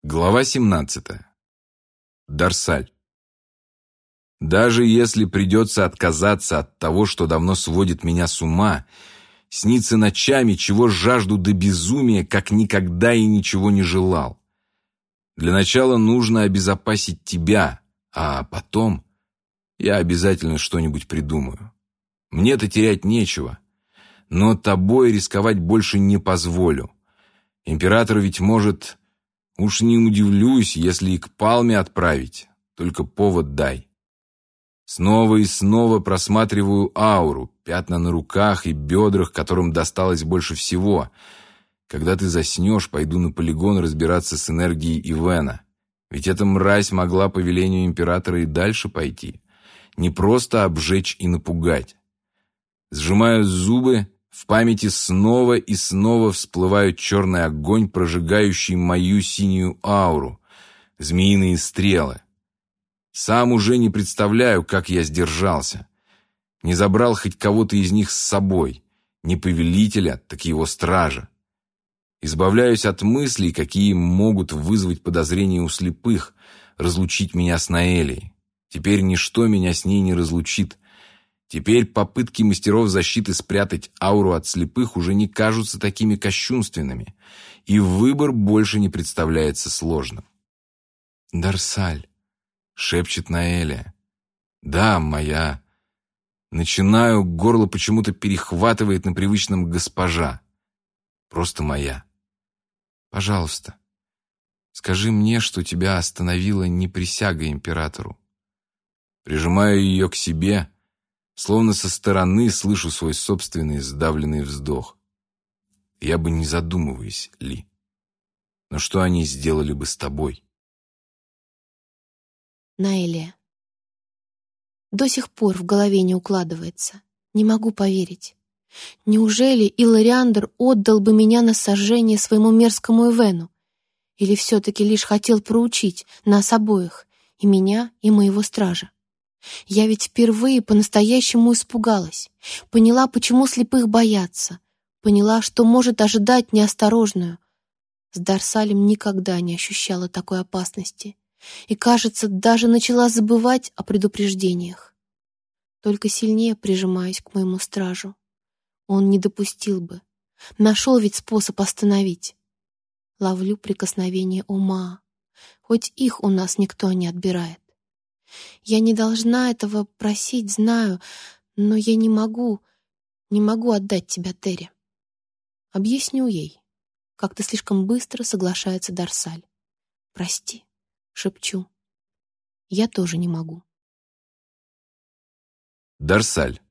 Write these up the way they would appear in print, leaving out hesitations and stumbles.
Глава 17. Дарсаль. Даже если придется отказаться от того, что давно сводит меня с ума, снится ночами, чего жажду до безумия, как никогда и ничего не желал. Для начала нужно обезопасить тебя, а потом я обязательно что-нибудь придумаю. Мне-то терять нечего, но тобой рисковать больше не позволю. Император ведь может... Уж не удивлюсь, если и к Палме отправить, только повод дай. Снова и снова просматриваю ауру, пятна на руках и бедрах, которым досталось больше всего. Когда ты заснешь, пойду на полигон разбираться с энергией Ивена. Ведь эта мразь могла по велению императора и дальше пойти. Не просто обжечь и напугать. Сжимаю зубы. В памяти снова и снова всплывает черный огонь, прожигающий мою синюю ауру, змеиные стрелы. Сам уже не представляю, как я сдержался. Не забрал хоть кого-то из них с собой, не повелителя, так его стража. Избавляюсь от мыслей, какие могут вызвать подозрения у слепых, разлучить меня с Наэлей. Теперь ничто меня с ней не разлучит. Теперь попытки мастеров защиты спрятать ауру от слепых уже не кажутся такими кощунственными, и выбор больше не представляется сложным. «Дарсаль», — шепчет Наэля. «Да, моя». Начинаю, горло почему-то перехватывает на привычном «госпожа». Просто моя. «Пожалуйста, скажи мне, что тебя остановила не присяга императору». Прижимаю ее к себе. Словно со стороны слышу свой собственный сдавленный вздох. Я бы не задумываясь, Ли. Но что они сделали бы с тобой? Наэлия. До сих пор в голове не укладывается. Не могу поверить. Неужели Илариандр отдал бы меня на сожжение своему мерзкому Эвену? Или все-таки лишь хотел проучить нас обоих, и меня, и моего стража? Я ведь впервые по-настоящему испугалась, поняла, почему слепых боятся, поняла, что может ожидать неосторожную. С Дарсалем никогда не ощущала такой опасности и, кажется, даже начала забывать о предупреждениях. Только сильнее прижимаюсь к моему стражу. Он не допустил бы, нашел ведь способ остановить. Ловлю прикосновение ума, хоть их у нас никто не отбирает. Я не должна этого просить, знаю, но я не могу отдать тебя Терри. Объясню ей. Как-то слишком быстро соглашается Дарсаль. Прости, шепчу. Я тоже не могу. Дарсаль.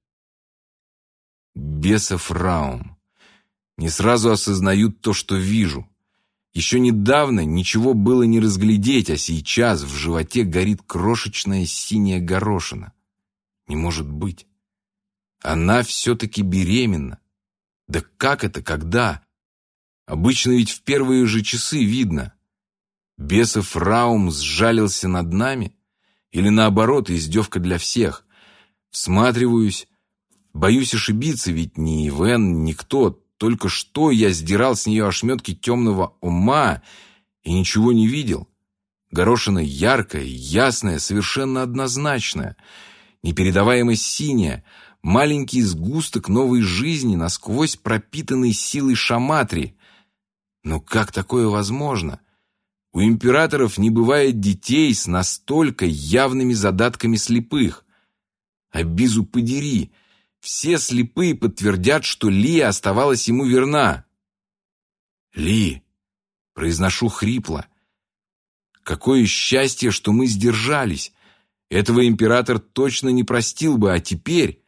Бесов Раум. Не сразу осознаю то, что вижу. Еще недавно ничего было не разглядеть, а сейчас в животе горит крошечная синяя горошина. Не может быть. Она все-таки беременна. Да как это, когда? Обычно ведь в первые же часы видно. Бесов Раум сжалился над нами? Или наоборот, издевка для всех? Всматриваюсь. Боюсь ошибиться, ведь ни Ивен, никто. Только что я сдирал с нее ошметки темного ума и ничего не видел. Горошина яркая, ясная, совершенно однозначная, непередаваемо синяя, маленький сгусток новой жизни, насквозь пропитанный силой Шаматри. Но как такое возможно? У императоров не бывает детей с настолько явными задатками слепых. Абизу подери! Все слепые подтвердят, что Лия оставалась ему верна. «Ли!» — произношу хрипло. «Какое счастье, что мы сдержались! Этого император точно не простил бы, а теперь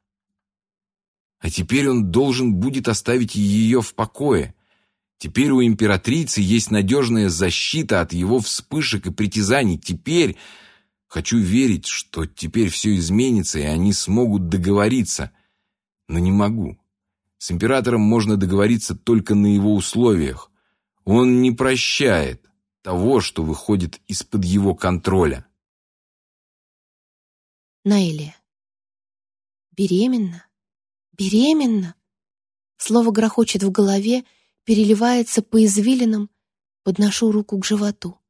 он должен будет оставить ее в покое. Теперь у императрицы есть надежная защита от его вспышек и притязаний. Теперь... Хочу верить, что теперь все изменится, и они смогут договориться. Но не могу. С императором можно договориться только на его условиях. Он не прощает того, что выходит из-под его контроля». Наэлия. Беременна? Беременна? Слово грохочет в голове, переливается по извилинам, подношу руку к животу.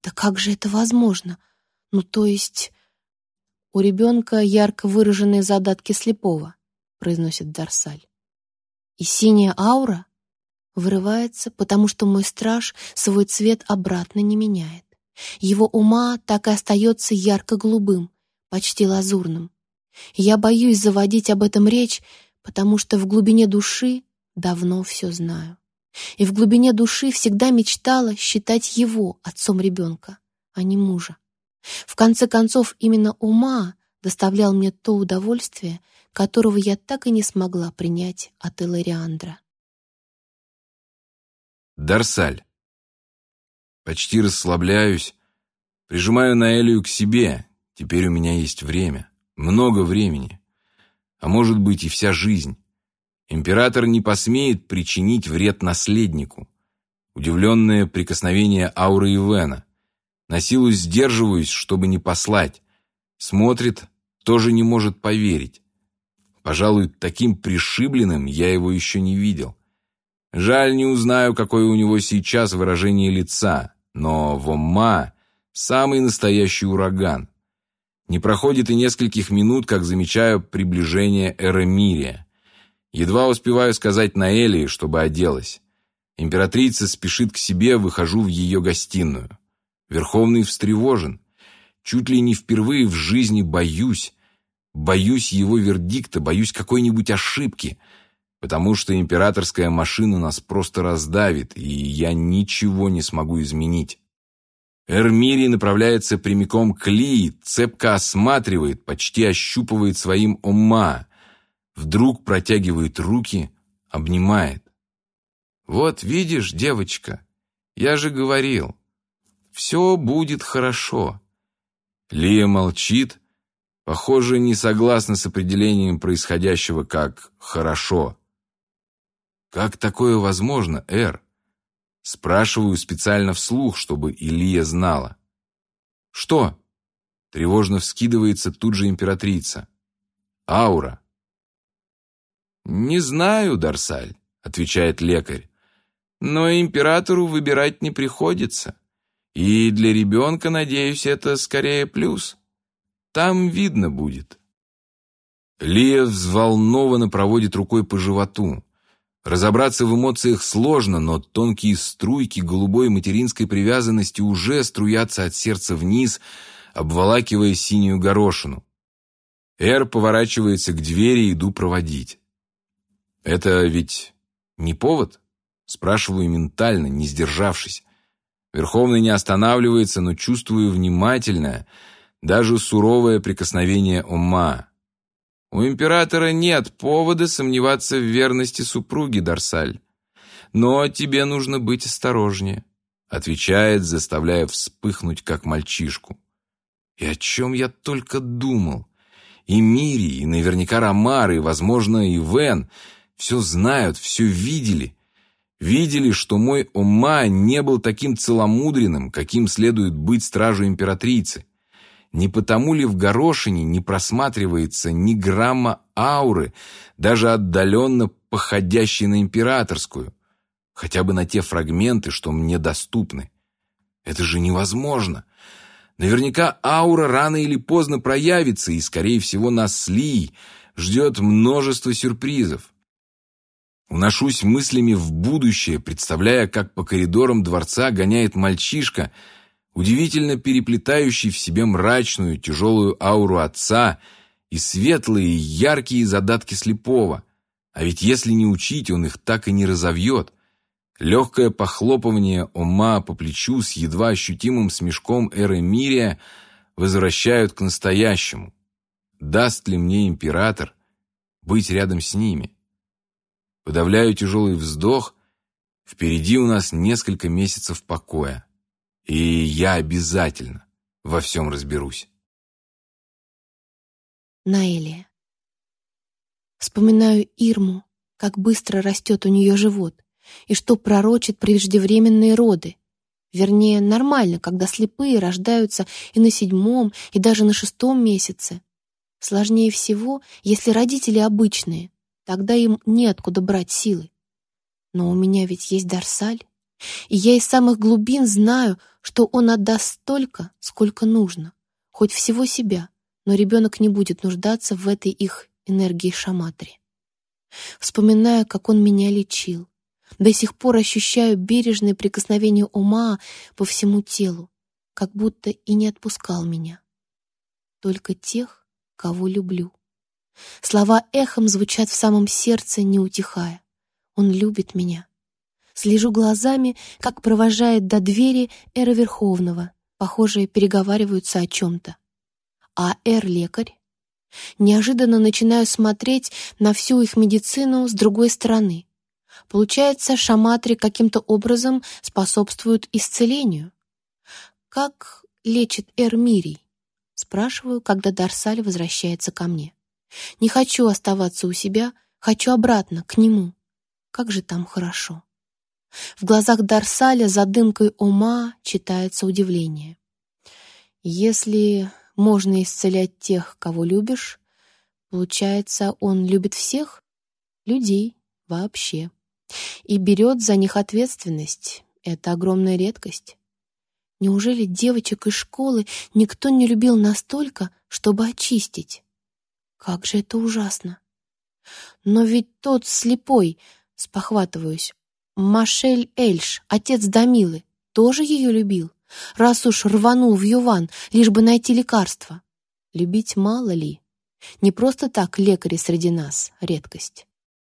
Да как же это возможно? Ну, то есть... «У ребенка ярко выраженные задатки слепого», — произносит Дарсаль. «И синяя аура вырывается, потому что мой страж свой цвет обратно не меняет. Его ума так и остается ярко-голубым, почти лазурным. Я боюсь заводить об этом речь, потому что в глубине души давно все знаю. И в глубине души всегда мечтала считать его отцом ребенка, а не мужа. В конце концов, именно ума доставлял мне то удовольствие, которого я так и не смогла принять от Илариандра. Дарсаль. Почти расслабляюсь, прижимаю Наэлию к себе. Теперь у меня есть время, много времени, а может быть и вся жизнь. Император не посмеет причинить вред наследнику. Удивленное прикосновение ауры Ивена. Насилу сдерживаюсь, чтобы не послать. Смотрит, тоже не может поверить. Пожалуй, таким пришибленным я его еще не видел. Жаль, не узнаю, какое у него сейчас выражение лица, но Вомма — самый настоящий ураган. Не проходит и нескольких минут, как замечаю приближение Эремирия. Едва успеваю сказать Наэлии, чтобы оделась. Императрица спешит к себе, выхожу в ее гостиную. Верховный встревожен. Чуть ли не впервые в жизни боюсь. Боюсь его вердикта, боюсь какой-нибудь ошибки, потому что императорская машина нас просто раздавит, и я ничего не смогу изменить. Эрмирий направляется прямиком к Лии, цепко осматривает, почти ощупывает своим Омма. Вдруг протягивает руки, обнимает. «Вот видишь, девочка, я же говорил, все будет хорошо». Лия молчит, похоже, не согласна с определением происходящего как «хорошо». «Как такое возможно, Эр?» Спрашиваю специально вслух, чтобы Илия знала. «Что?» Тревожно вскидывается тут же императрица. «Аура». «Не знаю, Дарсаль», — отвечает лекарь. «Но императору выбирать не приходится. И для ребенка, надеюсь, это скорее плюс. Там видно будет». Лия взволнованно проводит рукой по животу. Разобраться в эмоциях сложно, но тонкие струйки голубой материнской привязанности уже струятся от сердца вниз, обволакивая синюю горошину. Эр поворачивается к двери, иду проводить. «Это ведь не повод?» Спрашиваю ментально, не сдержавшись. Верховный не останавливается, но чувствую внимательное, даже суровое прикосновение Омма. «У императора нет повода сомневаться в верности супруги, Дарсаль. Но тебе нужно быть осторожнее», — отвечает, заставляя вспыхнуть, как мальчишку. И о чем я только думал. И Мири, и наверняка Ромар, и, возможно, и Вен все знают, все видели. Видели, что мой Омма не был таким целомудренным, каким следует быть стражу императрицы. Не потому ли в горошине не просматривается ни грамма ауры, даже отдаленно походящей на императорскую, хотя бы на те фрагменты, что мне доступны? Это же невозможно. Наверняка аура рано или поздно проявится, и, скорее всего, нас с Лией ждет множество сюрпризов. Уношусь мыслями в будущее, представляя, как по коридорам дворца гоняет мальчишка, удивительно переплетающий в себе мрачную, тяжелую ауру отца и светлые, яркие задатки слепого. А ведь если не учить, он их так и не разовьет. Легкое похлопывание Омма по плечу с едва ощутимым смешком Эремирия возвращают к настоящему. Даст ли мне император быть рядом с ними? Подавляю тяжелый вздох. Впереди у нас несколько месяцев покоя. И я обязательно во всем разберусь. Наэлия. Вспоминаю Ирму, как быстро растет у нее живот, и что пророчит преждевременные роды. Вернее, нормально, когда слепые рождаются и на 7-м, и даже на 6-м месяце. Сложнее всего, если родители обычные, тогда им неоткуда брать силы. Но у меня ведь есть Дарсаль, И я из самых глубин знаю, что он отдаст столько, сколько нужно, хоть всего себя, но ребенок не будет нуждаться в этой их энергии Шаматри. Вспоминаю, как он меня лечил. До сих пор ощущаю бережное прикосновение ума по всему телу, как будто и не отпускал меня. Только тех, кого люблю. Слова эхом звучат в самом сердце, не утихая. Он любит меня. Слежу глазами, как провожает до двери Эра Верховного. Похоже, переговариваются о чем-то. А Эр-лекарь? Неожиданно начинаю смотреть на всю их медицину с другой стороны. Получается, Шаматри каким-то образом способствуют исцелению. «Как лечит Эр-Мирий?» Спрашиваю, когда Дарсаль возвращается ко мне. Не хочу оставаться у себя, хочу обратно, к нему. Как же там хорошо. В глазах Дарсаля за дымкой ума читается удивление. Если можно исцелять тех, кого любишь, получается, он любит всех людей вообще и берет за них ответственность. Это огромная редкость. Неужели девочек из школы никто не любил настолько, чтобы очистить? Как же это ужасно! Но ведь тот слепой, спохватываюсь, Машель Эльш, отец Дамилы, тоже ее любил, раз уж рванул в Юван, лишь бы найти лекарство. Любить мало ли? Не просто так лекари среди нас — редкость.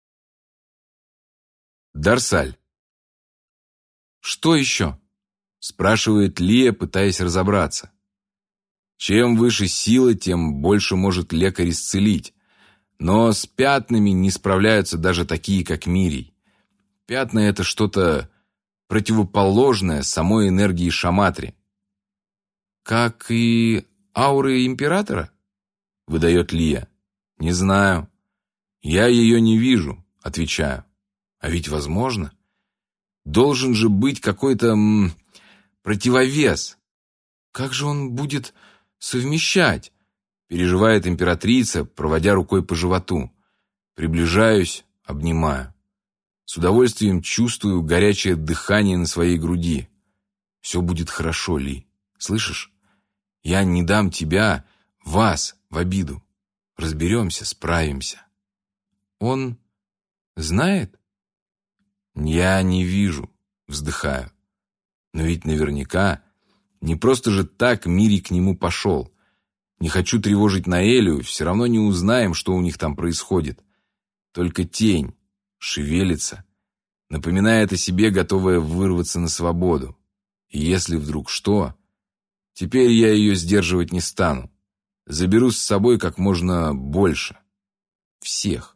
Дарсаль. «Что еще?» — спрашивает Лия, пытаясь разобраться. Чем выше сила, тем больше может лекарь исцелить. Но с пятнами не справляются даже такие, как Мирий. Пятна — это что-то противоположное самой энергии Шаматри. «Как и ауры императора?» — выдает Лия. «Не знаю. Я ее не вижу», — отвечаю. «А ведь возможно. Должен же быть какой-то противовес. Как же он будет совмещать?» — переживает императрица, проводя рукой по животу. Приближаюсь, обнимаю. С удовольствием чувствую горячее дыхание на своей груди. «Все будет хорошо, Ли. Слышишь? Я не дам тебя, вас, в обиду. Разберемся, справимся». «Он знает?» «Я не вижу», — вздыхаю. «Но ведь наверняка не просто же так Мирий к нему пошел. Не хочу тревожить Наэлю, все равно не узнаем, что у них там происходит. Только тень шевелится, напоминает о себе, готовая вырваться на свободу. И если вдруг что, теперь я ее сдерживать не стану. Заберу с собой как можно больше. Всех».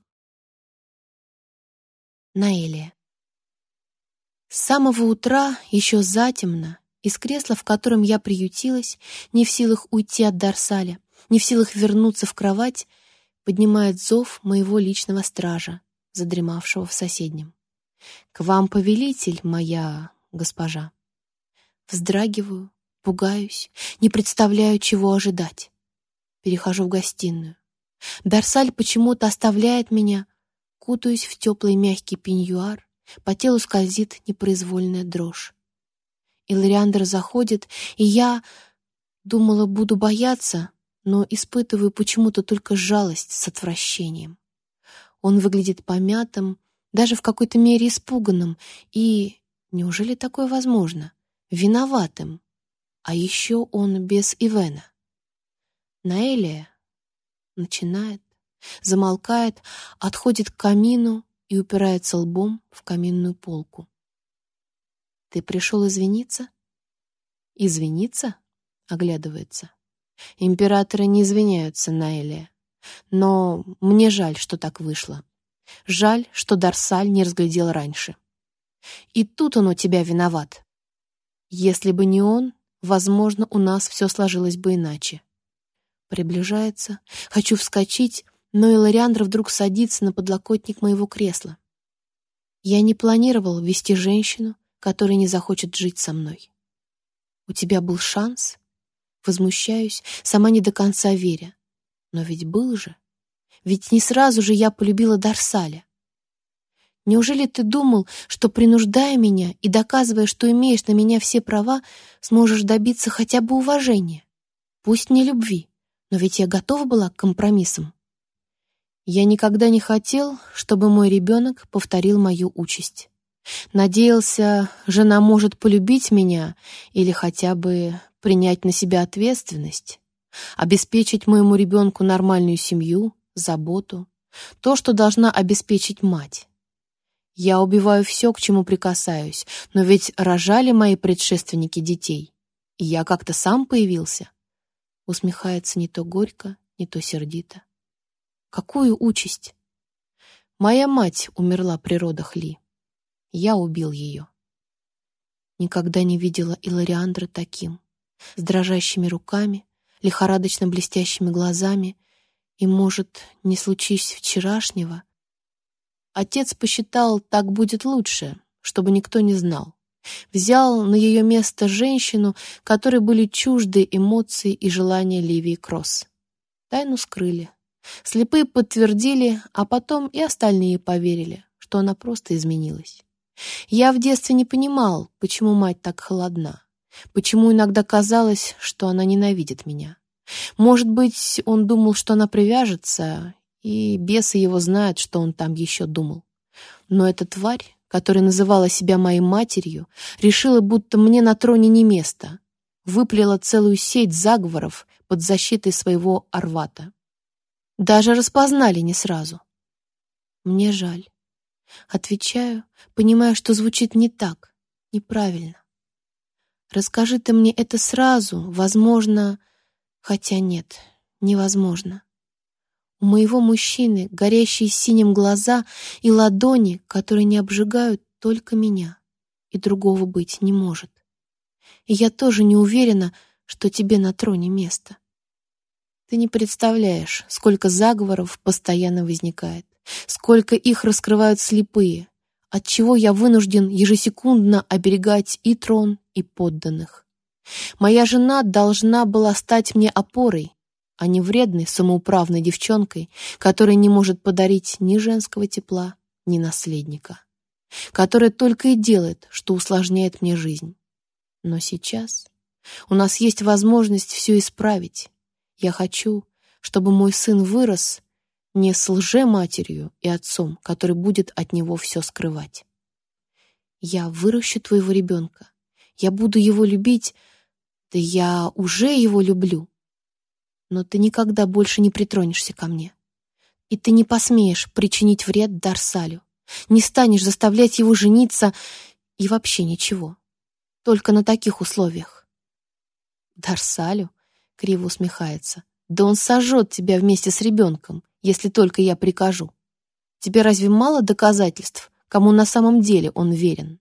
Наэлия. С самого утра, еще затемно, из кресла, в котором я приютилась, не в силах уйти от Дарсаля, не в силах вернуться в кровать, поднимает зов моего личного стража, задремавшего в соседнем. «К вам повелитель, моя госпожа». Вздрагиваю, пугаюсь, не представляю, чего ожидать. Перехожу в гостиную. Дарсаль почему-то оставляет меня, кутаюсь в теплый мягкий пеньюар, по телу скользит непроизвольная дрожь. Илариандр заходит, и я думала, буду бояться, но испытываю почему-то только жалость с отвращением. Он выглядит помятым, даже в какой-то мере испуганным и, неужели такое возможно, виноватым. А еще он без Ивена. Наэлия начинает, замолкает, отходит к камину и упирается лбом в каминную полку. «Ты пришел извиниться?» «Извиниться?» — оглядывается. «Императоры не извиняются, Наэлия. Но мне жаль, что так вышло. Жаль, что Дарсаль не разглядел раньше. И тут он у тебя виноват. Если бы не он, возможно, у нас все сложилось бы иначе». Приближается. Хочу вскочить, но Илариандр вдруг садится на подлокотник моего кресла. Я не планировал вести женщину, которая не захочет жить со мной. У тебя был шанс? Возмущаюсь, сама не до конца веря. Но ведь был же. Ведь не сразу же я полюбила Дарсаля. Неужели ты думал, что, принуждая меня и доказывая, что имеешь на меня все права, сможешь добиться хотя бы уважения? Пусть не любви, но ведь я готова была к компромиссам. Я никогда не хотел, чтобы мой ребенок повторил мою участь. Надеялся, жена может полюбить меня или хотя бы принять на себя ответственность, обеспечить моему ребенку нормальную семью, заботу, то, что должна обеспечить мать. Я убиваю все, к чему прикасаюсь, но ведь рожали мои предшественники детей, и я как-то сам появился. Усмехается не то горько, не то сердито. Какую участь? Моя мать умерла при родах, Ли. Я убил ее. Никогда не видела Илариандра таким, с дрожащими руками, лихорадочно блестящими глазами, и, может, не случись вчерашнего. Отец посчитал, так будет лучше, чтобы никто не знал. Взял на ее место женщину, которой были чужды эмоции и желания Ливии Кросс. Тайну скрыли. Слепые подтвердили, а потом и остальные поверили, что она просто изменилась. Я в детстве не понимал, почему мать так холодна, почему иногда казалось, что она ненавидит меня. Может быть, он думал, что она привяжется, и бесы его знают, что он там еще думал. Но эта тварь, которая называла себя моей матерью, решила, будто мне на троне не место, выплела целую сеть заговоров под защитой своего Арвата. Даже распознали не сразу. Мне жаль. Отвечаю, понимая, что звучит не так, неправильно. Расскажи ты мне это сразу, возможно, хотя нет, невозможно. У моего мужчины горящие синим глаза и ладони, которые не обжигают только меня, и другого быть не может. И я тоже не уверена, что тебе на троне место. Ты не представляешь, сколько заговоров постоянно возникает, сколько их раскрывают слепые, отчего я вынужден ежесекундно оберегать и трон, и подданных. Моя жена должна была стать мне опорой, а не вредной самоуправной девчонкой, которая не может подарить ни женского тепла, ни наследника, которая только и делает, что усложняет мне жизнь. Но сейчас у нас есть возможность все исправить. Я хочу, чтобы мой сын вырос не с лже-матерью и отцом, который будет от него все скрывать. Я выращу твоего ребенка. Я буду его любить, да я уже его люблю. Но ты никогда больше не притронешься ко мне. И ты не посмеешь причинить вред Дарсалю, не станешь заставлять его жениться и вообще ничего. Только на таких условиях. Дарсалю? Криво усмехается. Да он сожжет тебя вместе с ребенком, если только я прикажу. Тебе разве мало доказательств, кому на самом деле он верен?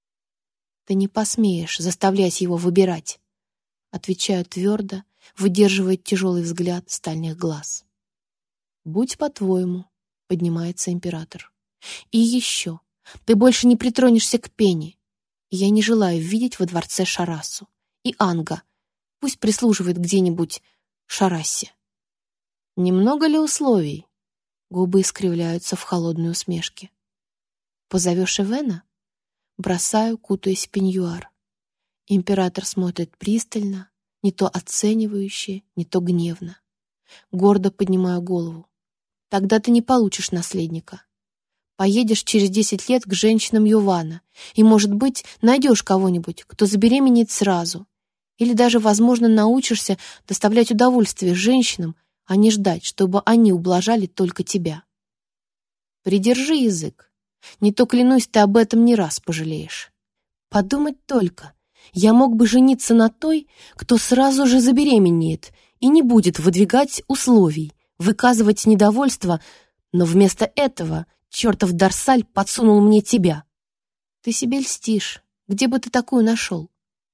Ты не посмеешь заставлять его выбирать. Отвечаю твердо, выдерживая тяжелый взгляд стальных глаз. «Будь по-твоему», — поднимается император. «И еще, ты больше не притронешься к Пене. Я не желаю видеть во дворце Шарасу. И Анга, пусть прислуживает где-нибудь Шарассе». «Немного ли условий?» Губы искривляются в холодной усмешке. «Позовешь Эвена?» Бросаю, кутаясь в пеньюар. Император смотрит пристально, не то оценивающе, не то гневно. Гордо поднимаю голову. Тогда ты не получишь наследника. Поедешь через 10 лет к женщинам Йована, и, может быть, найдешь кого-нибудь, кто забеременеет сразу. Или даже, возможно, научишься доставлять удовольствие женщинам, а не ждать, чтобы они ублажали только тебя. Придержи язык. Не то, клянусь, ты об этом не раз пожалеешь. Подумать только. Я мог бы жениться на той, кто сразу же забеременеет и не будет выдвигать условий, выказывать недовольство, но вместо этого чертов Дарсаль подсунул мне тебя. Ты себе льстишь. Где бы ты такую нашел?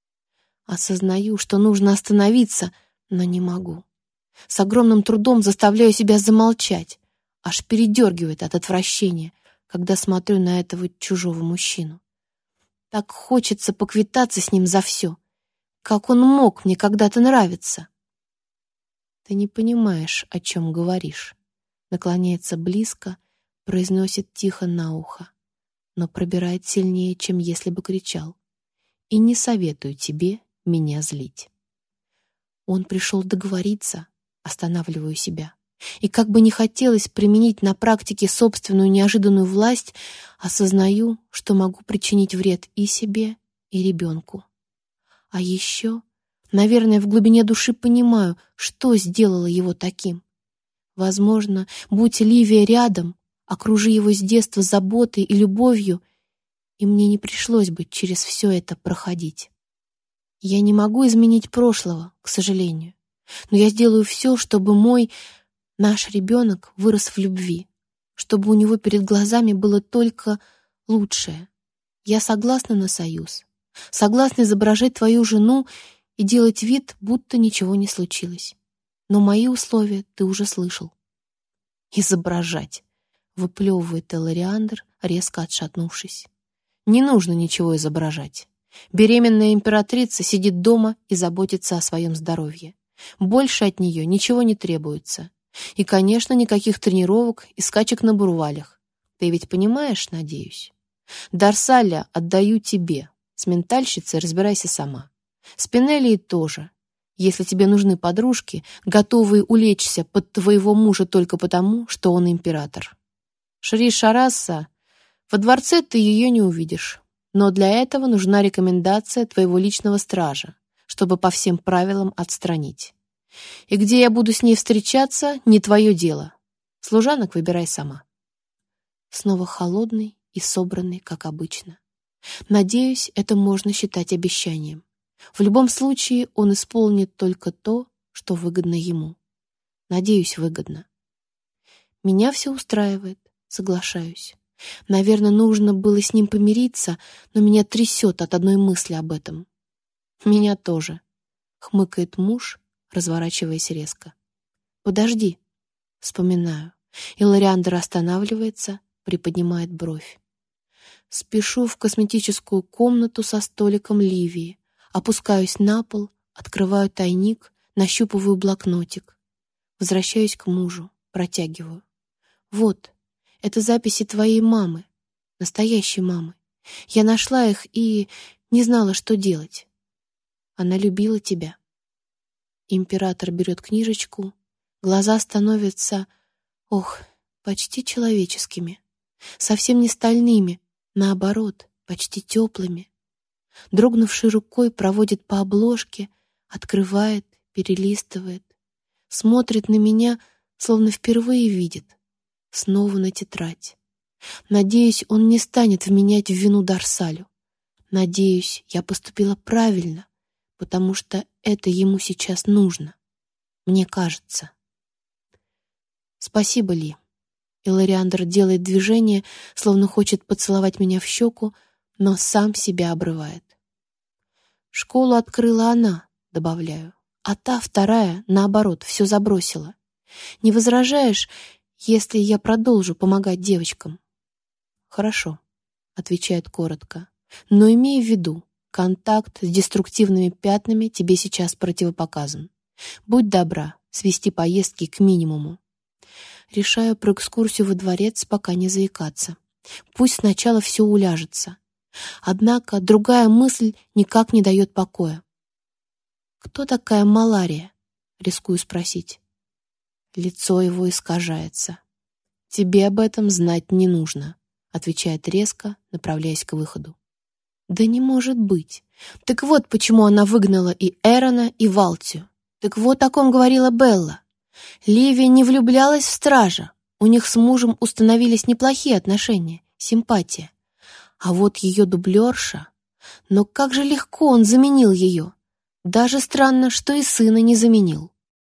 Осознаю, что нужно остановиться, но не могу. С огромным трудом заставляю себя замолчать, аж передергивает от отвращения, когда смотрю на этого чужого мужчину. Так хочется поквитаться с ним за все. Как он мог мне когда-то нравиться? Ты не понимаешь, о чем говоришь. Наклоняется близко, произносит тихо на ухо. но пробирает сильнее, чем если бы кричал. И не советую тебе меня злить. Он пришел договориться, останавливаю себя. И как бы не хотелось применить на практике собственную неожиданную власть, осознаю, что могу причинить вред и себе, и ребенку. А еще, наверное, в глубине души понимаю, что сделало его таким. Возможно, будь Ливия рядом, окружи его с детства заботой и любовью, и мне не пришлось бы через все это проходить. Я не могу изменить прошлого, к сожалению, но я сделаю все, чтобы наш ребенок вырос в любви, чтобы у него перед глазами было только лучшее. Я согласна на союз, согласна изображать твою жену и делать вид, будто ничего не случилось. Но мои условия ты уже слышал. «Изображать», — выплевывает Элариандр, резко отшатнувшись. «Не нужно ничего изображать. Беременная императрица сидит дома и заботится о своем здоровье. Больше от нее ничего не требуется. И, конечно, никаких тренировок и скачек на бурвалях. Ты ведь понимаешь, надеюсь? Дарсаля отдаю тебе. С ментальщицей разбирайся сама. С Пенелией тоже. Если тебе нужны подружки, готовые улечься под твоего мужа только потому, что он император. Шри Шараса, во дворце ты ее не увидишь. Но для этого нужна рекомендация твоего личного стража, чтобы по всем правилам отстранить. И где я буду с ней встречаться, не твое дело. Служанок выбирай сама». Снова холодный и собранный, как обычно. Надеюсь, это можно считать обещанием. В любом случае он исполнит только то, что выгодно ему. Надеюсь, выгодно. Меня все устраивает, соглашаюсь. Наверное, нужно было с ним помириться, но меня трясет от одной мысли об этом. «Меня тоже», — хмыкает муж, разворачиваясь резко. «Подожди», — вспоминаю. Илариандр останавливается, приподнимает бровь. Спешу в косметическую комнату со столиком Ливии, опускаюсь на пол, открываю тайник, нащупываю блокнотик. Возвращаюсь к мужу, протягиваю. «Вот, это записи твоей мамы, настоящей мамы. Я нашла их и не знала, что делать. Она любила тебя». Император берет книжечку, глаза становятся, почти человеческими, совсем не стальными, наоборот, почти теплыми. Дрогнувшей рукой проводит по обложке, открывает, перелистывает, смотрит на меня, словно впервые видит. Снова на тетрадь. Надеюсь, он не станет вменять в вину Дарсалю. Надеюсь, я поступила правильно, потому что это ему сейчас нужно. Мне кажется. «Спасибо, Ли». Илариандр делает движение, словно хочет поцеловать меня в щеку, но сам себя обрывает. «Школу открыла она», — добавляю, «а та, вторая, наоборот, все забросила. Не возражаешь, если я продолжу помогать девочкам?» «Хорошо», — отвечает коротко, «но имей в виду, контакт с деструктивными пятнами тебе сейчас противопоказан. Будь добра, свести поездки к минимуму». Решаю про экскурсию во дворец пока не заикаться. Пусть сначала все уляжется. Однако другая мысль никак не дает покоя. «Кто такая Малария?» — рискую спросить. Лицо его искажается. «Тебе об этом знать не нужно», — отвечает резко, направляясь к выходу. «Да не может быть. Так вот, почему она выгнала и Эрона, и Валтию. Так вот о ком говорила Белла. Ливия не влюблялась в стража. У них с мужем установились неплохие отношения, симпатия. А вот ее дублерша... Но как же легко он заменил ее. Даже странно, что и сына не заменил».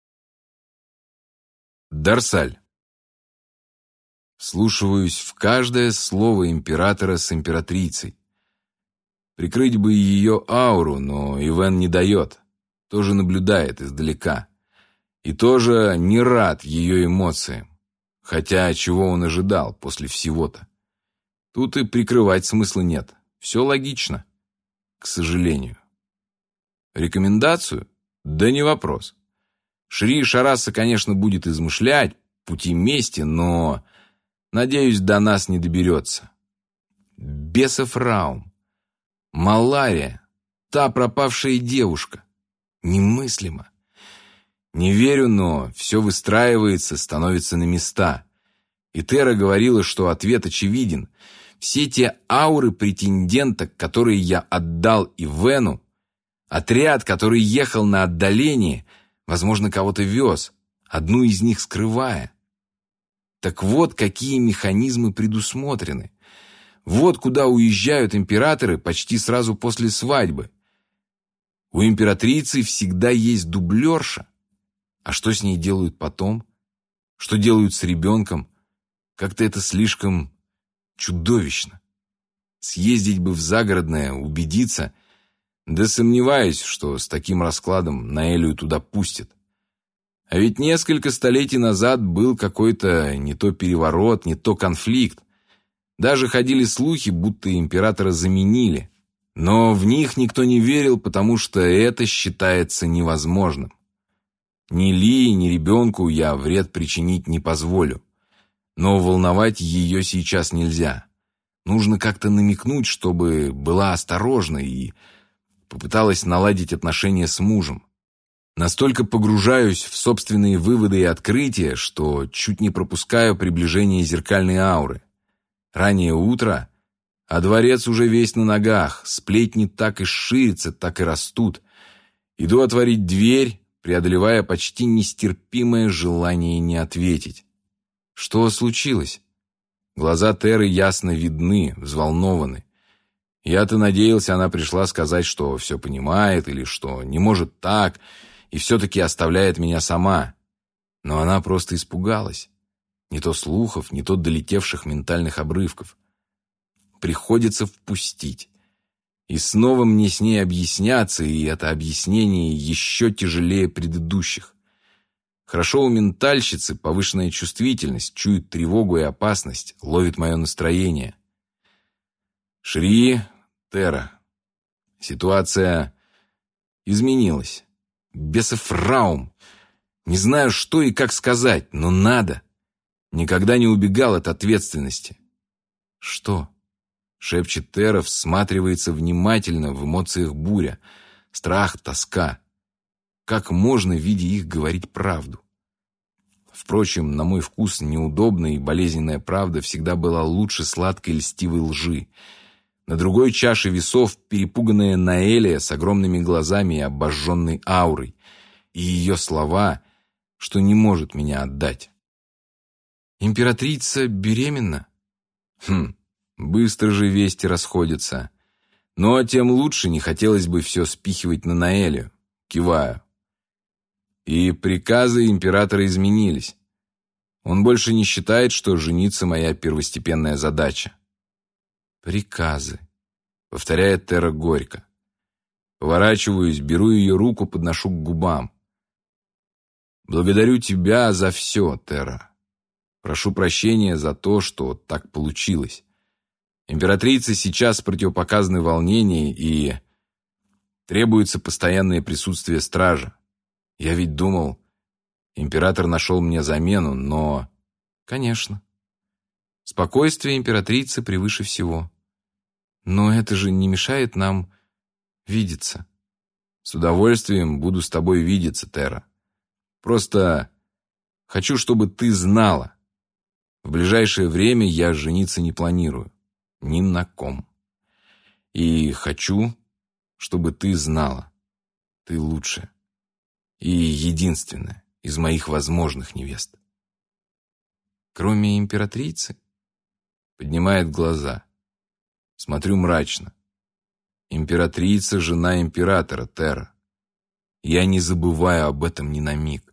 Дарсаль. Вслушиваюсь в каждое слово императора с императрицей. Прикрыть бы ее ауру, но Ивен не дает. Тоже наблюдает издалека. И тоже не рад ее эмоциям. Хотя чего он ожидал после всего-то? Тут и прикрывать смысла нет. Все логично. К сожалению. Рекомендацию? Да не вопрос. Шри Шараса, конечно, будет измышлять пути мести, но, надеюсь, до нас не доберется. Бесов Раум. Малария. Та пропавшая девушка. Немыслимо. Не верю, но все выстраивается, становится на места. И Тера говорила, что ответ очевиден. Все те ауры претендента, которые я отдал Ивену, отряд, который ехал на отдаление, возможно, кого-то вез, одну из них скрывая. Так вот, какие механизмы предусмотрены. Вот куда уезжают императоры почти сразу после свадьбы. У императрицы всегда есть дублерша. А что с ней делают потом? Что делают с ребенком? Как-то это слишком чудовищно. Съездить бы в загородное, убедиться. Да сомневаюсь, что с таким раскладом Наэлию туда пустят. А ведь несколько столетий назад был какой-то не то переворот, не то конфликт. Даже ходили слухи, будто императора заменили. Но в них никто не верил, потому что это считается невозможным. Ни Ли, ни ребенку я вред причинить не позволю. Но волновать ее сейчас нельзя. Нужно как-то намекнуть, чтобы была осторожна и попыталась наладить отношения с мужем. Настолько погружаюсь в собственные выводы и открытия, что чуть не пропускаю приближение зеркальной ауры. Раннее утро, а дворец уже весь на ногах, сплетни так и ширятся, так и растут. Иду отворить дверь, преодолевая почти нестерпимое желание не ответить. Что случилось? Глаза Теры ясно видны, взволнованы. Я-то надеялся, она пришла сказать, что все понимает или что не может так, и все-таки оставляет меня сама. Но она просто испугалась. Не то слухов, не то долетевших ментальных обрывков. Приходится впустить. И снова мне с ней объясняться, и это объяснение еще тяжелее предыдущих. Хорошо у ментальщицы повышенная чувствительность, чует тревогу и опасность, ловит мое настроение. Шри, Тера. Ситуация изменилась. Бесов Раум. Не знаю, что и как сказать, но надо. Никогда не убегал от ответственности. Что? Шепчет Тера, всматривается внимательно, в эмоциях буря. Страх, тоска. Как можно, видя их, говорить правду? Впрочем, на мой вкус, неудобная и болезненная правда всегда была лучше сладкой льстивой лжи. На другой чаше весов перепуганная Наэлия с огромными глазами и обожженной аурой. И ее слова, что не может меня отдать. Императрица беременна? Быстро же вести расходятся. Но тем лучше, не хотелось бы все спихивать на Наэлию. Киваю. И приказы императора изменились. Он больше не считает, что жениться моя первостепенная задача. Приказы, повторяет Тера горько. Поворачиваюсь, беру ее руку, подношу к губам. Благодарю тебя за все, Тера. Прошу прощения за то, что так получилось. Императрице сейчас противопоказаны волнения и требуется постоянное присутствие стража. Я ведь думал, император нашел мне замену, но... Конечно. Спокойствие императрицы превыше всего. Но это же не мешает нам видеться. С удовольствием буду с тобой видеться, Тера. Просто хочу, чтобы ты знала. В ближайшее время я жениться не планирую. Ни на ком. И хочу, чтобы ты знала. Ты лучшая. И единственная из моих возможных невест. Кроме императрицы? Поднимает глаза. Смотрю мрачно. Императрица — жена императора, Тера. Я не забываю об этом ни на миг.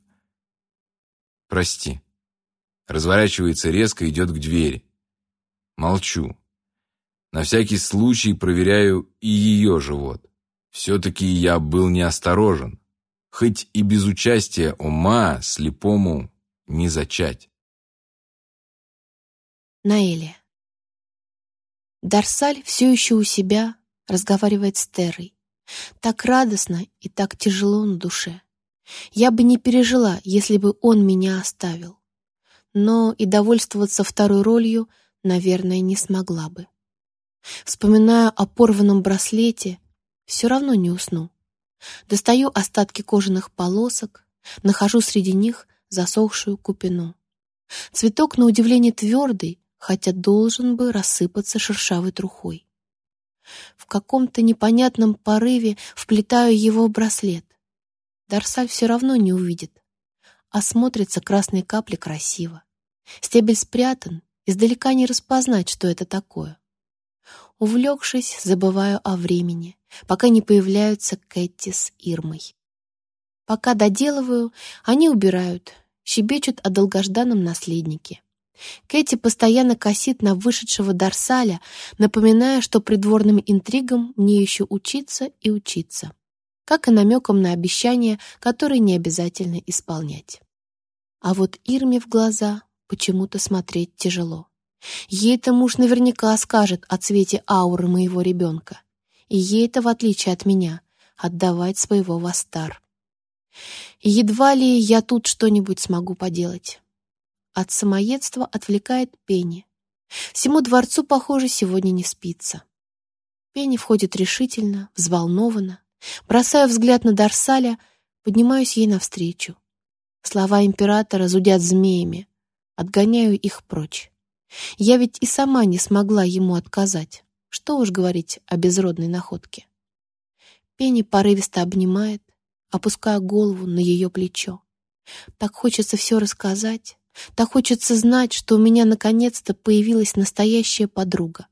Прости. Разворачивается резко, идет к двери. Молчу. На всякий случай проверяю и ее живот. Все-таки я был неосторожен. Хоть и без участия ума слепому не зачать. Наэлия. Дарсаль все еще у себя разговаривает с Терой. Так радостно и так тяжело на душе. Я бы не пережила, если бы он меня оставил. Но и довольствоваться второй ролью, наверное, не смогла бы. Вспоминаю о порванном браслете, все равно не усну. Достаю остатки кожаных полосок, нахожу среди них засохшую купину. Цветок, на удивление, твердый, хотя должен бы рассыпаться шершавой трухой. В каком-то непонятном порыве вплетаю его в браслет. Дарсаль все равно не увидит, а смотрятся красные капли красиво. Стебель спрятан, издалека не распознать, что это такое. Увлекшись, забываю о времени, пока не появляются Кэти с Ирмой. Пока доделываю, они убирают, щебечут о долгожданном наследнике. Кэти постоянно косит на вышедшего Дарсаля, напоминая, что придворным интригам мне еще учиться и учиться, как и намеком на обещания, которые не обязательно исполнять. А вот Ирме в глаза почему-то смотреть тяжело. Ей-то муж наверняка скажет о цвете ауры моего ребенка, и ей-то, в отличие от меня, отдавать своего в астар. И едва ли я тут что-нибудь смогу поделать. От самоедства отвлекает Пенни. Всему дворцу, похоже, сегодня не спится. Пенни входит решительно, взволнованно. Бросаю взгляд на Дарсаля, поднимаюсь ей навстречу. Слова императора зудят змеями. Отгоняю их прочь. Я ведь и сама не смогла ему отказать. Что уж говорить о безродной находке. Пенни порывисто обнимает, опуская голову на ее плечо. Так хочется все рассказать, так хочется знать, что у меня наконец-то появилась настоящая подруга.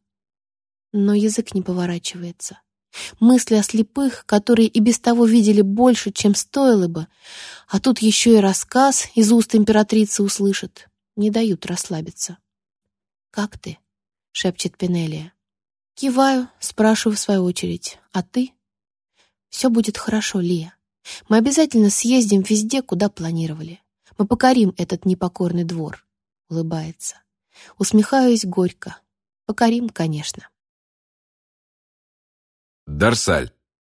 Но язык не поворачивается. Мысли о слепых, которые и без того видели больше, чем стоило бы, а тут еще и рассказ из уст императрицы услышат, не дают расслабиться. «Как ты?» — шепчет Пенелия. Киваю, спрашиваю в свою очередь. «А ты?» «Все будет хорошо, Лия. Мы обязательно съездим везде, куда планировали. Мы покорим этот непокорный двор», — улыбается. Усмехаюсь горько. Покорим, конечно. Дарсаль.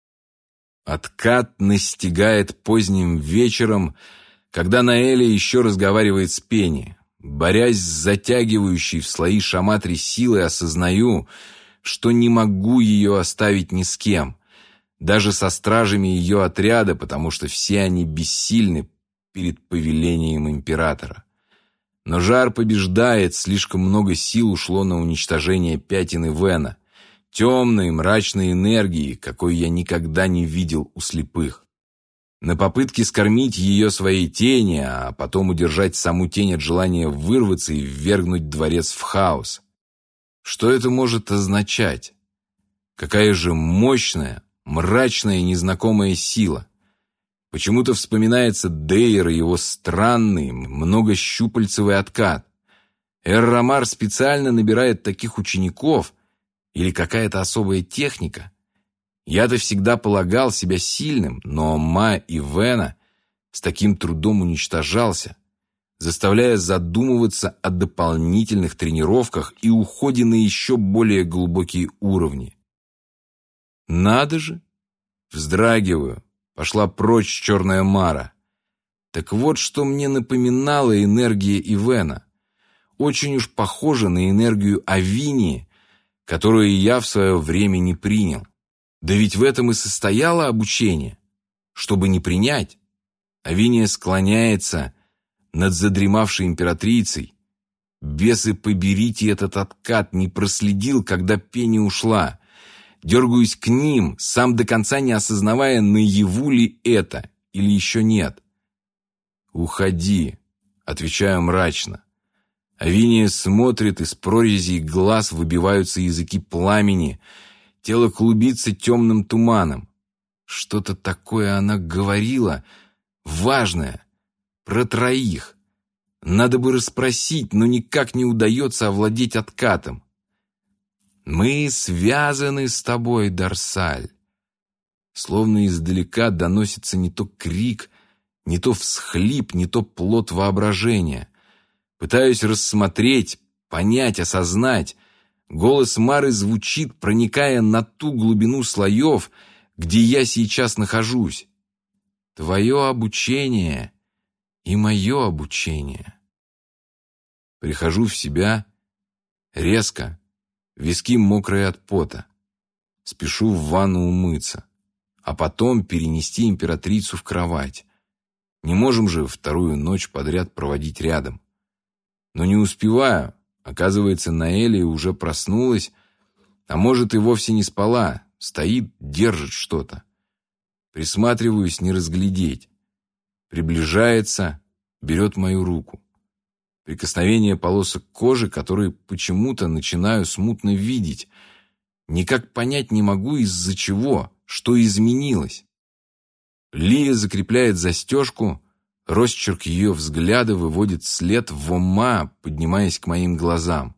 Откат настигает поздним вечером, когда Наэля еще разговаривает с Пенни. Борясь с затягивающей в слои шаматри силой, осознаю, что не могу ее оставить ни с кем, даже со стражами ее отряда, потому что все они бессильны перед повелением императора. Но жар побеждает, слишком много сил ушло на уничтожение пятен Ивена, темной, мрачной энергии, какой я никогда не видел у слепых. На попытке скормить ее своей тени, а потом удержать саму тень от желания вырваться и ввергнуть дворец в хаос. Что это может означать? Какая же мощная, мрачная, незнакомая сила? Почему-то вспоминается Дейр и его странный, многощупальцевый откат. Эр-Рамар специально набирает таких учеников или какая-то особая техника? Я-то всегда полагал себя сильным, но Ма Ивена с таким трудом уничтожался, заставляя задумываться о дополнительных тренировках и уходе на еще более глубокие уровни. Надо же! Вздрагиваю. Пошла прочь черная Мара. Так вот, что мне напоминала энергия Ивена. Очень уж похожа на энергию Авинии, которую я в свое время не принял. Да ведь в этом и состояло обучение. Чтобы не принять, Авиния склоняется над задремавшей императрицей. Бесы, поберите этот откат, не проследил, когда Пенни ушла. Дергаюсь к ним, сам до конца не осознавая, наяву ли это или еще нет. «Уходи», — отвечаю мрачно. Авиния смотрит, из прорезей глаз выбиваются языки пламени, тело клубится темным туманом. Что-то такое она говорила, важное, про троих. Надо бы расспросить, но никак не удается овладеть откатом. «Мы связаны с тобой, Дарсаль». Словно издалека доносится не то крик, не то всхлип, не то плод воображения. Пытаюсь рассмотреть, понять, осознать. Голос Мары звучит, проникая на ту глубину слоев, где я сейчас нахожусь. Твое обучение и мое обучение. Прихожу в себя резко, Виски мокрые от пота. Спешу в ванну умыться, а потом перенести императрицу в кровать. Не можем же вторую ночь подряд проводить рядом. Но не успеваю. Оказывается, Наэлия уже проснулась, а может и вовсе не спала. Стоит, держит что-то. Присматриваюсь, не разглядеть. Приближается, берет мою руку. Прикосновение полосок кожи, которые почему-то начинаю смутно видеть. Никак понять не могу, из-за чего, что изменилось. Лия закрепляет застежку, росчерк ее взгляда выводит след в ума, поднимаясь к моим глазам.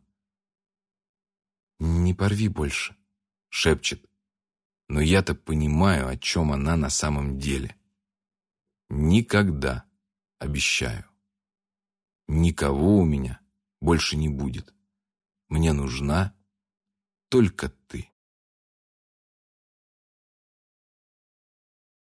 «Не порви больше», — шепчет. Но я-то понимаю, о чем она на самом деле. Никогда, обещаю. Никого у меня больше не будет. Мне нужна только ты.